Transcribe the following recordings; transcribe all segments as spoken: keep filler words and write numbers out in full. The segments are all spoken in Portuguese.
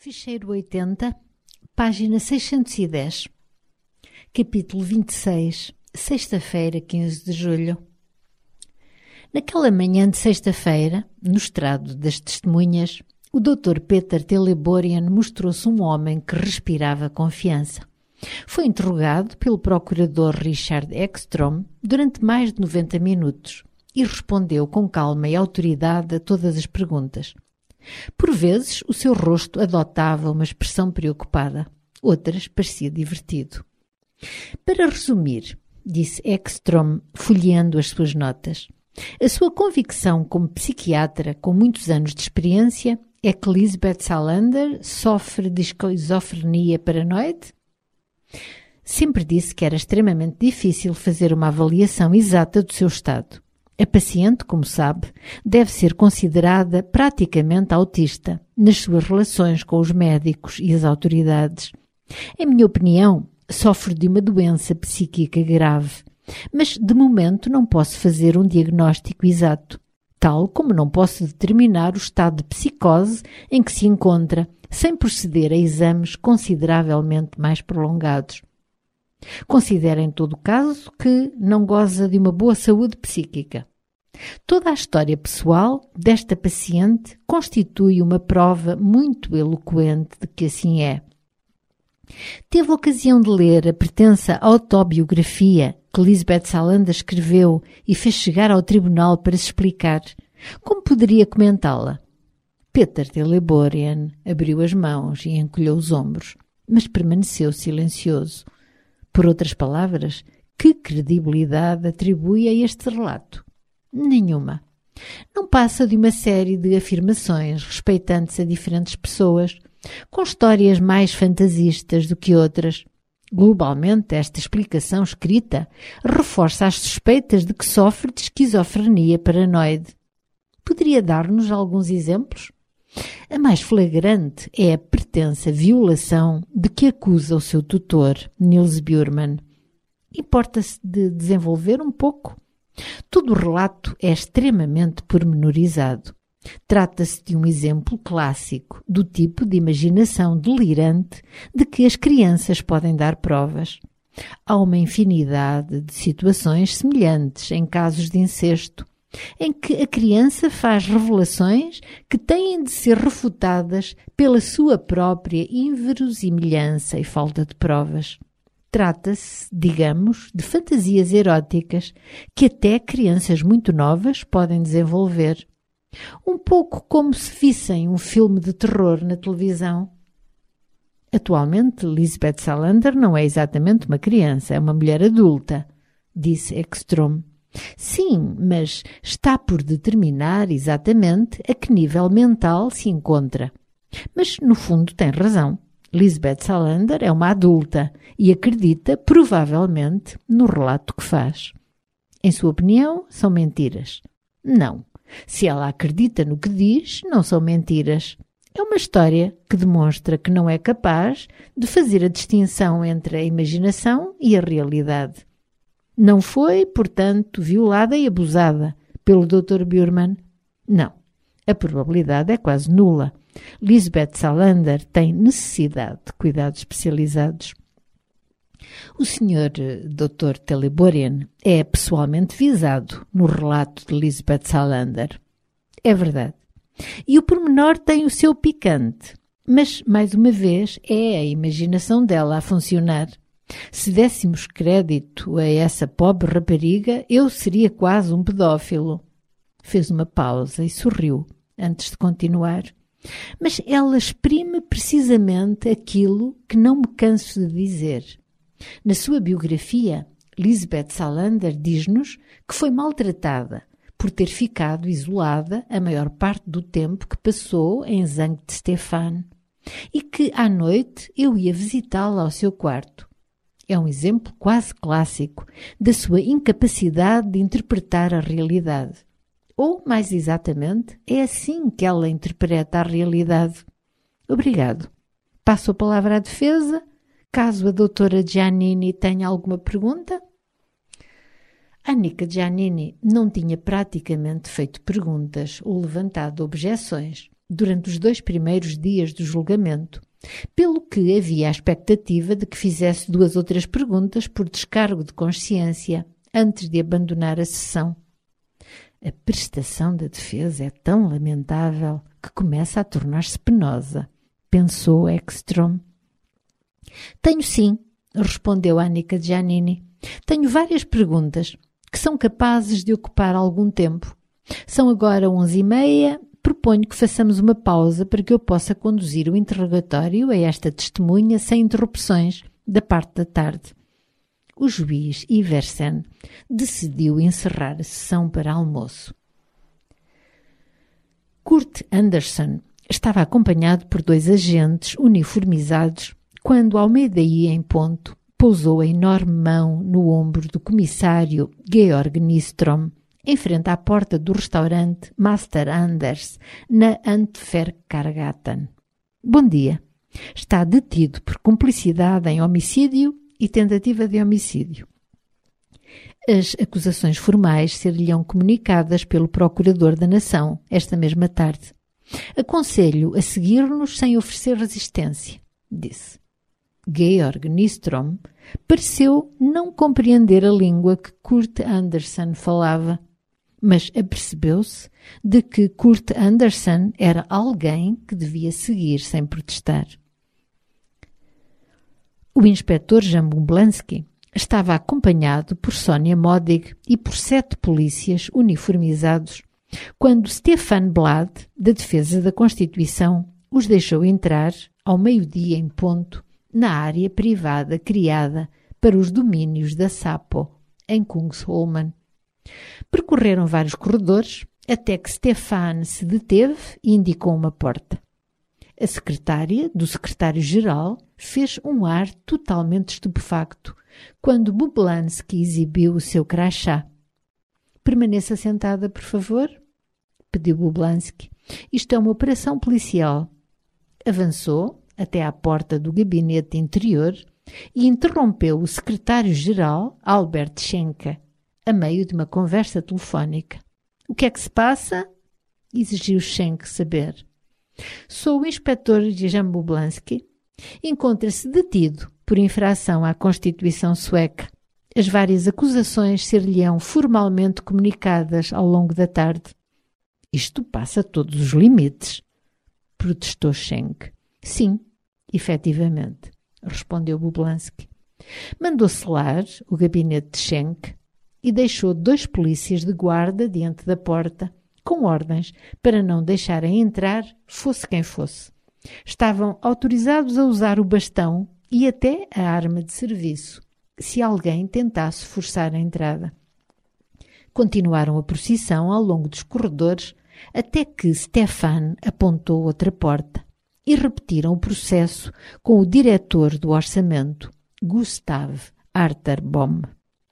Ficheiro oitenta, página seiscentos e dez, capítulo vinte e seis, sexta-feira, quinze de julho. Naquela manhã de sexta-feira, no estrado das testemunhas, o doutor Peter Teleborian mostrou-se um homem que respirava confiança. Foi interrogado pelo procurador Richard Ekstrom durante mais de noventa minutos e respondeu com calma e autoridade a todas as perguntas. Por vezes, o seu rosto adotava uma expressão preocupada, outras parecia divertido. Para resumir, disse Ekstrom, folheando as suas notas, a sua convicção como psiquiatra com muitos anos de experiência é que Lisbeth Salander sofre de esquizofrenia paranoide? Sempre disse que era extremamente difícil fazer uma avaliação exata do seu estado. A paciente, como sabe, deve ser considerada praticamente autista nas suas relações com os médicos e as autoridades. Em minha opinião, sofre de uma doença psíquica grave, mas de momento não posso fazer um diagnóstico exato, tal como não posso determinar o estado de psicose em que se encontra, sem proceder a exames consideravelmente mais prolongados. Considero em todo o caso que não goza de uma boa saúde psíquica. Toda a história pessoal desta paciente constitui uma prova muito eloquente de que assim é. Teve ocasião de ler a pretensa autobiografia que Lisbeth Salander escreveu e fez chegar ao tribunal para se explicar. Como poderia comentá-la? Peter Teleborian abriu as mãos e encolheu os ombros, mas permaneceu silencioso. Por outras palavras, que credibilidade atribui a este relato? Nenhuma. Não passa de uma série de afirmações respeitantes a diferentes pessoas, com histórias mais fantasistas do que outras. Globalmente, esta explicação escrita reforça as suspeitas de que sofre de esquizofrenia paranoide. Poderia dar-nos alguns exemplos? A mais flagrante é a pretensa violação de que acusa o seu tutor, Niels Bjurman. Importa-se de desenvolver um pouco? Todo o relato é extremamente pormenorizado. Trata-se de um exemplo clássico do tipo de imaginação delirante de que as crianças podem dar provas. Há uma infinidade de situações semelhantes em casos de incesto, em que a criança faz revelações que têm de ser refutadas pela sua própria inverosimilhança e falta de provas. Trata-se, digamos, de fantasias eróticas que até crianças muito novas podem desenvolver. Um pouco como se vissem um filme de terror na televisão. Atualmente, Lisbeth Salander não é exatamente uma criança, é uma mulher adulta, disse Ekstrom. Sim, mas está por determinar exatamente a que nível mental se encontra. Mas, no fundo, tem razão. Lisbeth Salander é uma adulta e acredita, provavelmente, no relato que faz. Em sua opinião, são mentiras? Não. Se ela acredita no que diz, não são mentiras. É uma história que demonstra que não é capaz de fazer a distinção entre a imaginação e a realidade. Não foi, portanto, violada e abusada pelo doutor Bjurman? Não. A probabilidade é quase nula. Lisbeth Salander tem necessidade de cuidados especializados. O senhor doutor Teleborian é pessoalmente visado no relato de Lisbeth Salander. É verdade. E o pormenor tem o seu picante. Mas, mais uma vez, é a imaginação dela a funcionar. Se dessemos crédito a essa pobre rapariga, eu seria quase um pedófilo. Fez uma pausa e sorriu antes de continuar. Mas ela exprime precisamente aquilo que não me canso de dizer. Na sua biografia, Lisbeth Salander diz-nos que foi maltratada por ter ficado isolada a maior parte do tempo que passou em Sankt Stefan e que, à noite, eu ia visitá-la ao seu quarto. É um exemplo quase clássico da sua incapacidade de interpretar a realidade. Ou, mais exatamente, é assim que ela interpreta a realidade. Obrigado. Passo a palavra à defesa, caso a doutora Giannini tenha alguma pergunta. Annika Giannini não tinha praticamente feito perguntas ou levantado objeções, durante os dois primeiros dias do julgamento, pelo que havia a expectativa de que fizesse duas ou três perguntas por descargo de consciência antes de abandonar a sessão. A prestação da defesa é tão lamentável que começa a tornar-se penosa, pensou Ekstrom. Tenho sim, respondeu Annika Giannini. Tenho várias perguntas que são capazes de ocupar algum tempo. São agora onze e meia. Proponho que façamos uma pausa para que eu possa conduzir o interrogatório a esta testemunha sem interrupções da parte da tarde. O juiz Iversen decidiu encerrar a sessão para almoço. Kurt Andersen estava acompanhado por dois agentes uniformizados quando, ao meio-dia em ponto, pousou a enorme mão no ombro do comissário Georg Nystrom, em frente à porta do restaurante Master Anders, na Antwerp-Kargaten. Bom dia. Está detido por cumplicidade em homicídio e tentativa de homicídio. As acusações formais ser-lhe-ão comunicadas pelo Procurador da Nação esta mesma tarde. Aconselho a seguir-nos sem oferecer resistência, disse. Georg Nystrom pareceu não compreender a língua que Kurt Andersen falava, mas apercebeu-se de que Kurt Andersen era alguém que devia seguir sem protestar. O inspetor Jan Bublansky estava acompanhado por Sonia Modig e por sete polícias uniformizados, quando Stefan Blad, da Defesa da Constituição, os deixou entrar, ao meio-dia em ponto, na área privada criada para os domínios da Sapo, em Kungsholmen. Percorreram vários corredores até que Stefan se deteve e indicou uma porta. A secretária do secretário-geral fez um ar totalmente estupefacto quando Bublansky exibiu o seu crachá. Permaneça sentada, por favor, pediu Bublansky. Isto é uma operação policial. Avançou até à porta do gabinete interior e interrompeu o secretário-geral Albert Schenker a meio de uma conversa telefónica. O que é que se passa? Exigiu Schenck saber. Sou o inspetor Jan Bublansky. Encontra-se detido por infração à Constituição sueca. As várias acusações ser-lhe-ão formalmente comunicadas ao longo da tarde. Isto passa todos os limites, protestou Schenck. Sim, efetivamente, respondeu Bublansky. Mandou selar o gabinete de Schenck e deixou dois polícias de guarda diante da porta, com ordens para não deixarem entrar, fosse quem fosse. Estavam autorizados a usar o bastão e até a arma de serviço, se alguém tentasse forçar a entrada. Continuaram a procissão ao longo dos corredores, até que Stefan apontou outra porta, e repetiram o processo com o diretor do orçamento, Gustav Arterbohm.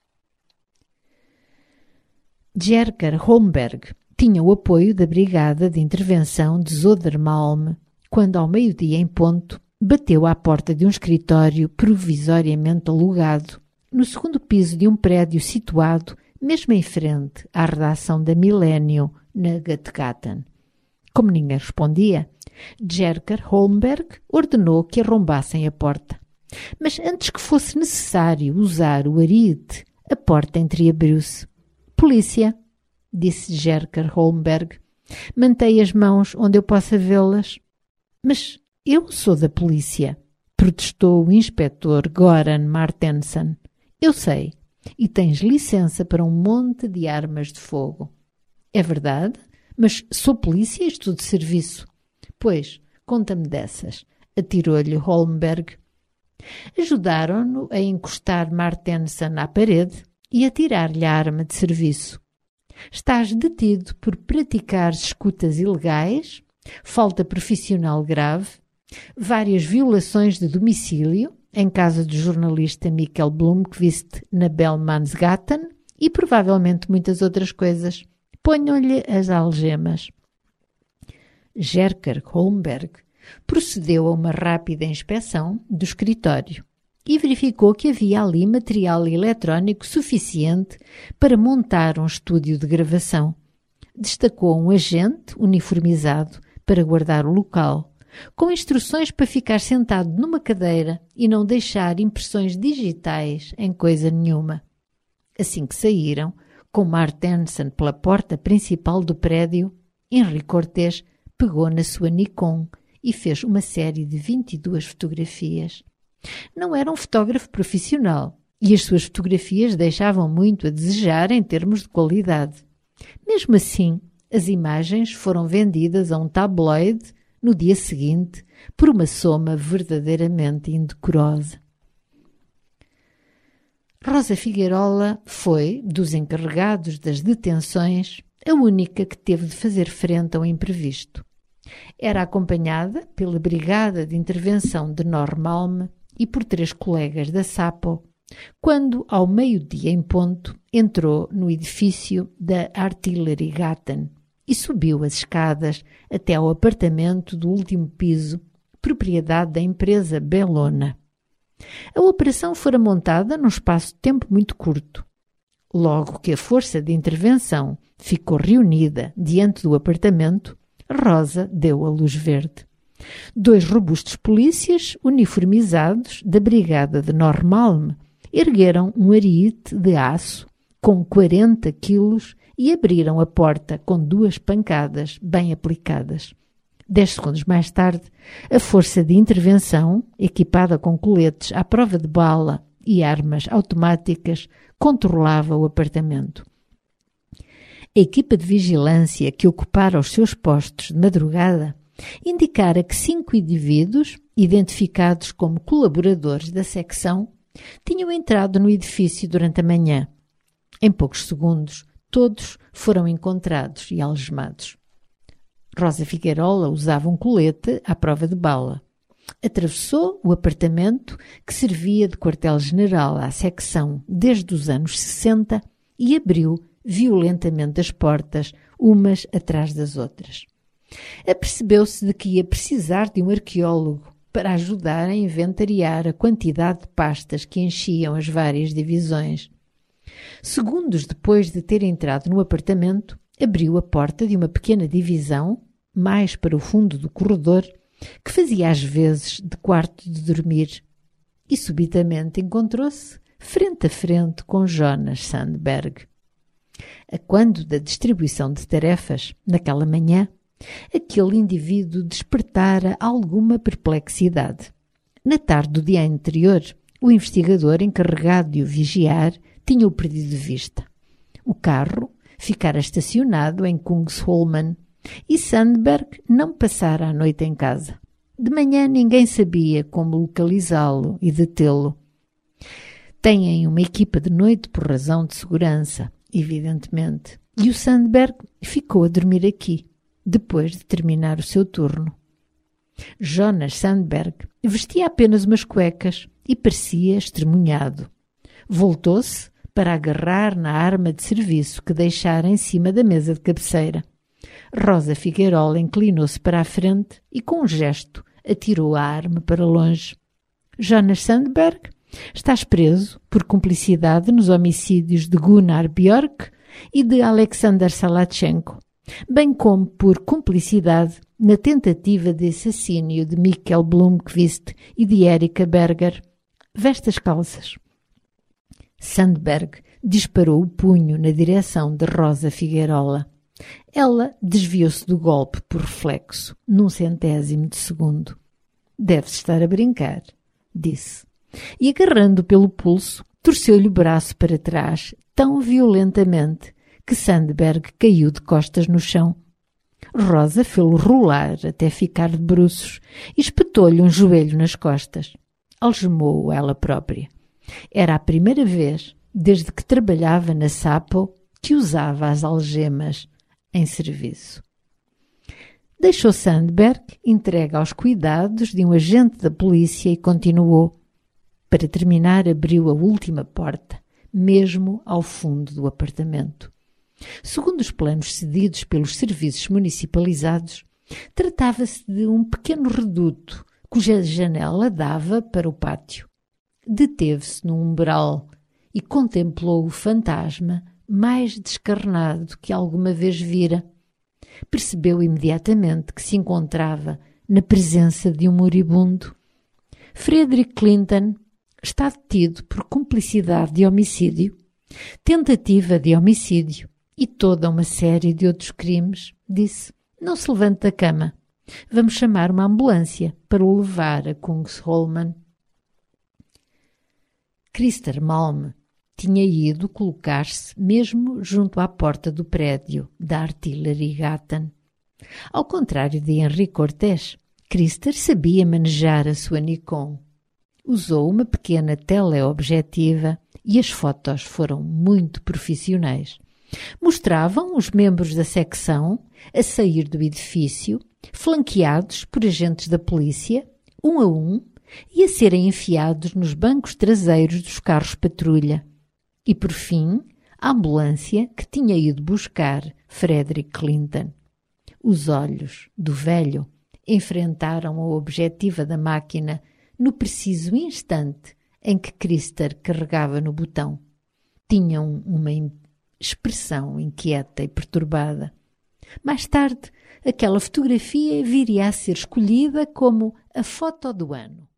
Jerker Holmberg tinha o apoio da Brigada de Intervenção de Södermalm, quando ao meio-dia em ponto bateu à porta de um escritório provisoriamente alugado, no segundo piso de um prédio situado mesmo em frente à redação da Millennium, na Gatgaten. Como ninguém respondia, Jerker Holmberg ordenou que arrombassem a porta. Mas antes que fosse necessário usar o arite, a porta entreabriu-se. Polícia, disse Jerker Holmberg. Mantei as mãos onde eu possa vê-las. Mas eu sou da polícia, protestou o inspetor Goran Martensen. Eu sei, e tens licença para um monte de armas de fogo. É verdade, mas sou polícia e estou de serviço. Pois, conta-me dessas, atirou-lhe Holmberg. Ajudaram-no a encostar Martensen à parede e a tirar-lhe a arma de serviço. Estás detido por praticar escutas ilegais, falta profissional grave, várias violações de domicílio, em casa do jornalista Mikkel Blomqvist na Bellmansgaten e provavelmente muitas outras coisas. Ponham-lhe as algemas. Jerker Holmberg procedeu a uma rápida inspeção do escritório e verificou que havia ali material eletrónico suficiente para montar um estúdio de gravação. Destacou um agente uniformizado para guardar o local, com instruções para ficar sentado numa cadeira e não deixar impressões digitais em coisa nenhuma. Assim que saíram, com Martensen pela porta principal do prédio, Henri Cortés pegou na sua Nikon e fez uma série de vinte e duas fotografias. Não era um fotógrafo profissional e as suas fotografias deixavam muito a desejar em termos de qualidade. Mesmo assim, as imagens foram vendidas a um tabloide no dia seguinte por uma soma verdadeiramente indecorosa. Rosa Figueirola foi, dos encarregados das detenções, a única que teve de fazer frente ao imprevisto. Era acompanhada pela Brigada de Intervenção de Norrmalm e por três colegas da Sapo, quando, ao meio-dia em ponto, entrou no edifício da Artillerigaten e subiu as escadas até ao apartamento do último piso, propriedade da empresa Bellona. A operação fora montada num espaço de tempo muito curto. Logo que a força de intervenção ficou reunida diante do apartamento, Rosa deu a luz verde. Dois robustos polícias uniformizados da Brigada de Norrmalm ergueram um ariete de aço com quarenta quilos e abriram a porta com duas pancadas bem aplicadas. Dez segundos mais tarde, a força de intervenção, equipada com coletes à prova de bala e armas automáticas, controlava o apartamento. A equipa de vigilância que ocupara os seus postos de madrugada indicara que cinco indivíduos, identificados como colaboradores da secção, tinham entrado no edifício durante a manhã. Em poucos segundos, todos foram encontrados e algemados. Rosa Figueirola usava um colete à prova de bala. Atravessou o apartamento que servia de quartel-general à secção desde os anos sessenta e abriu violentamente as portas, umas atrás das outras. Apercebeu-se de que ia precisar de um arqueólogo para ajudar a inventariar a quantidade de pastas que enchiam as várias divisões. Segundos depois de ter entrado no apartamento, abriu a porta de uma pequena divisão, mais para o fundo do corredor, que fazia às vezes de quarto de dormir, e subitamente encontrou-se frente a frente com Jonas Sandberg. A quando da distribuição de tarefas, naquela manhã, aquele indivíduo despertara alguma perplexidade. Na tarde do dia anterior, o investigador encarregado de o vigiar tinha-o perdido de vista. O carro ficara estacionado em Kungsholmen e Sandberg não passara a noite em casa. De manhã ninguém sabia como localizá-lo e detê-lo. Têm uma equipa de noite por razão de segurança, evidentemente, e o Sandberg ficou a dormir aqui, depois de terminar o seu turno. Jonas Sandberg vestia apenas umas cuecas e parecia estremunhado. Voltou-se para agarrar na arma de serviço que deixara em cima da mesa de cabeceira. Rosa Figueirola inclinou-se para a frente e, com um gesto, atirou a arma para longe. Jonas Sandberg, estás preso por cumplicidade nos homicídios de Gunnar Björk e de Alexander Salachenko, bem como por cumplicidade na tentativa de assassínio de Mikkel Blomqvist e de Erika Berger. Veste as calças. Sandberg disparou o punho na direção de Rosa Figueirola. Ela desviou-se do golpe por reflexo, num centésimo de segundo. Deve-se estar a brincar, disse. E agarrando pelo pulso, torceu-lhe o braço para trás tão violentamente que Sandberg caiu de costas no chão. Rosa fê-lo rolar até ficar de bruços e espetou-lhe um joelho nas costas. Algemou-o ela própria. Era a primeira vez, desde que trabalhava na Sapo, que usava as algemas em serviço. Deixou Sandberg entregue aos cuidados de um agente da polícia e continuou. Para terminar, abriu a última porta, mesmo ao fundo do apartamento. Segundo os planos cedidos pelos serviços municipalizados, tratava-se de um pequeno reduto cuja janela dava para o pátio. Deteve-se no umbral e contemplou o fantasma mais descarnado que alguma vez vira. Percebeu imediatamente que se encontrava na presença de um moribundo. Frederick Clinton está detido por cumplicidade de homicídio, tentativa de homicídio e toda uma série de outros crimes, disse. Não se levante da cama. Vamos chamar uma ambulância para o levar a Kungsholmen. Christer Malm tinha ido colocar-se mesmo junto à porta do prédio da Artilleriegatan. Ao contrário de Henri Cortés, Christer sabia manejar a sua Nikon. Usou uma pequena teleobjetiva e as fotos foram muito profissionais. Mostravam os membros da secção a sair do edifício, flanqueados por agentes da polícia, um a um, e a serem enfiados nos bancos traseiros dos carros patrulha. E, por fim, a ambulância que tinha ido buscar Frederick Clinton. Os olhos do velho enfrentaram a objetiva da máquina no preciso instante em que Christer carregava no botão. Tinham uma expressão inquieta e perturbada. Mais tarde, aquela fotografia viria a ser escolhida como a foto do ano.